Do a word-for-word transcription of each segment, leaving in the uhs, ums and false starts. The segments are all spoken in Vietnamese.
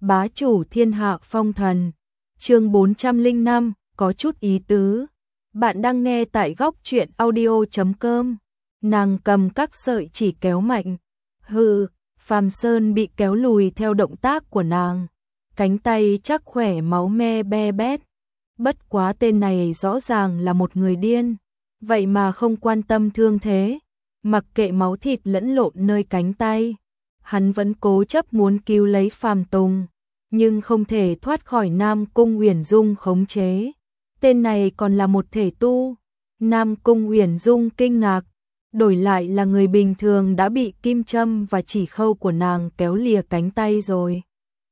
bá chủ thiên hạ phong thần. Chương bốn trăm lẻ năm, có chút ý tứ. Bạn đang nghe tại góc truyện audio chấm com. Nàng cầm các sợi chỉ kéo mạnh. Hừ, Phàm Sơn bị kéo lùi theo động tác của nàng. Cánh tay chắc khỏe máu me be bét. Bất quá tên này rõ ràng là một người điên. Vậy mà không quan tâm thương thế. Mặc kệ máu thịt lẫn lộn nơi cánh tay. Hắn vẫn cố chấp muốn cứu lấy Phàm Tùng. Nhưng không thể thoát khỏi Nam Cung Uyển Dung khống chế. Tên này còn là một thể tu. Nam Cung Uyển Dung kinh ngạc. Đổi lại là người bình thường đã bị kim châm và chỉ khâu của nàng kéo lìa cánh tay rồi.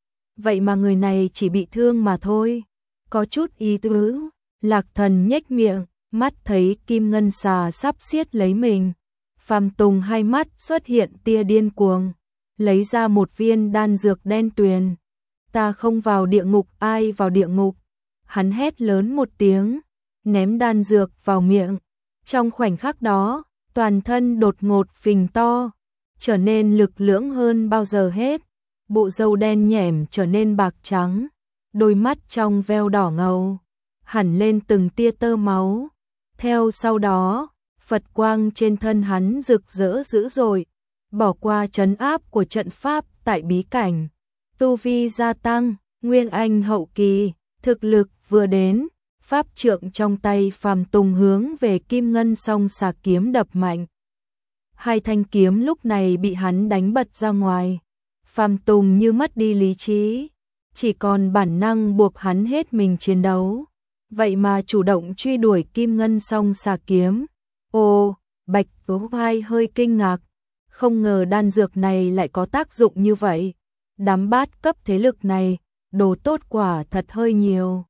Vậy mà người này chỉ bị thương mà thôi. Có chút ý tứ. Lạc Thần nhếch miệng, mắt thấy kim ngân xà sắp siết lấy mình. Phàm Tùng hai mắt xuất hiện tia điên cuồng. Lấy ra một viên đan dược đen tuyền. Ta không vào địa ngục, ai vào địa ngục? Hắn hét lớn một tiếng, ném đan dược vào miệng. Trong khoảnh khắc đó, toàn thân đột ngột phình to, trở nên lực lưỡng hơn bao giờ hết. Bộ râu đen nhẻm trở nên bạc trắng, đôi mắt trong veo đỏ ngầu, hẳn lên từng tia tơ máu. Theo sau đó, Phật quang trên thân hắn rực rỡ dữ dội, bỏ qua trấn áp của trận pháp tại bí cảnh. Tu vi gia tăng, nguyên anh hậu kỳ, thực lực vừa đến, pháp trượng trong tay Phàm Tùng hướng về kim ngân song xà kiếm đập mạnh. Hai thanh kiếm lúc này bị hắn đánh bật ra ngoài. Phàm Tùng như mất đi lý trí, chỉ còn bản năng buộc hắn hết mình chiến đấu. Vậy mà chủ động truy đuổi kim ngân song xà kiếm. Ồ, Bạch Tố Vai hơi kinh ngạc, không ngờ đan dược này lại có tác dụng như vậy. Đám bát cấp thế lực này, đồ tốt quả thật hơi nhiều.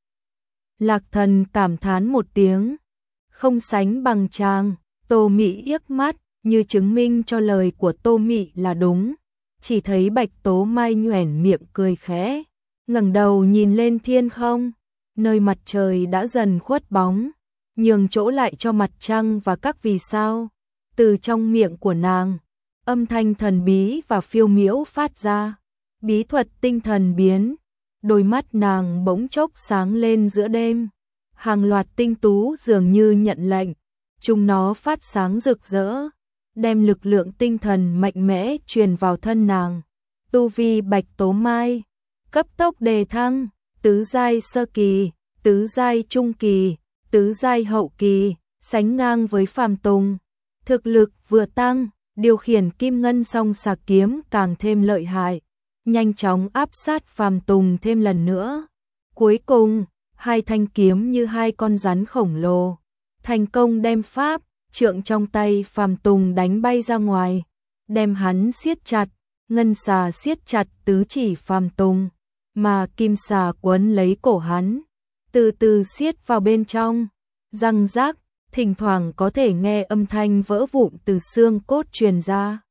Lạc Thần cảm thán một tiếng, không sánh bằng chàng. Tô Mị yếc mắt, như chứng minh cho lời của Tô Mị là đúng. Chỉ thấy Bạch Tố Mai nhoẻn miệng cười khẽ, ngẩng đầu nhìn lên thiên không, nơi mặt trời đã dần khuất bóng, nhường chỗ lại cho mặt trăng và các vì sao. Từ trong miệng của nàng, âm thanh thần bí và phiêu miễu phát ra. Bí thuật tinh thần biến, đôi mắt nàng bỗng chốc sáng lên giữa đêm. Hàng loạt tinh tú dường như nhận lệnh, chúng nó phát sáng rực rỡ, đem lực lượng tinh thần mạnh mẽ truyền vào thân nàng. Tu vi Bạch Tố Mai cấp tốc đề thăng, tứ giai sơ kỳ, tứ giai trung kỳ, tứ giai hậu kỳ, sánh ngang với Phàm Tùng. Thực lực vừa tăng, điều khiển kim ngân song xà kiếm càng thêm lợi hại, nhanh chóng áp sát Phàm Tùng thêm lần nữa. Cuối cùng, hai thanh kiếm như hai con rắn khổng lồ, thành công đem pháp trượng trong tay Phàm Tùng đánh bay ra ngoài, đem hắn siết chặt. Ngân xà siết chặt tứ chỉ Phàm Tùng, mà kim xà quấn lấy cổ hắn, từ từ siết vào bên trong. Răng rác, thỉnh thoảng có thể nghe âm thanh vỡ vụn từ xương cốt truyền ra.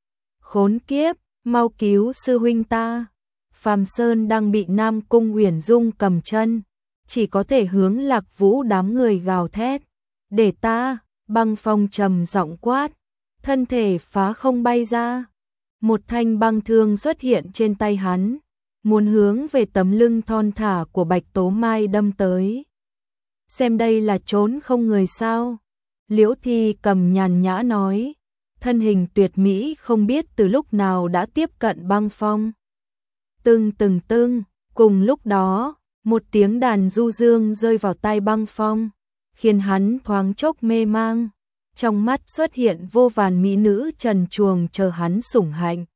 Khốn kiếp, mau cứu sư huynh ta. Phàm Sơn đang bị Nam Cung Uyển Dung cầm chân, chỉ có thể hướng Lạc Vũ đám người gào thét. Để ta, Băng Phong trầm giọng quát, thân thể phá không bay ra. Một thanh băng thương xuất hiện trên tay hắn, muốn hướng về tấm lưng thon thả của Bạch Tố Mai đâm tới. Xem đây là trốn không người sao? Liễu Thi cầm nhàn nhã nói, thân hình tuyệt mỹ không biết từ lúc nào đã tiếp cận băng phong. Tưng từng tưng, cùng lúc đó, một tiếng đàn du dương rơi vào tai băng phong, khiến hắn thoáng chốc mê mang. Trong mắt xuất hiện vô vàn mỹ nữ trần truồng chờ hắn sủng hạnh.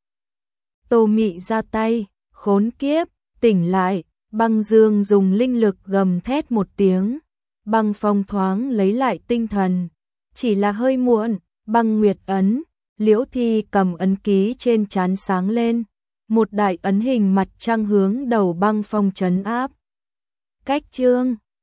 Tô Mị ra tay, khốn kiếp, tỉnh lại. Băng Dương dùng linh lực gầm thét một tiếng, băng phong thoáng lấy lại tinh thần. Chỉ là hơi muộn, băng nguyệt ấn, Liễu Thi cầm ấn ký trên trán sáng lên, một đại ấn hình mặt trăng hướng đầu băng phong trấn áp. Cách chương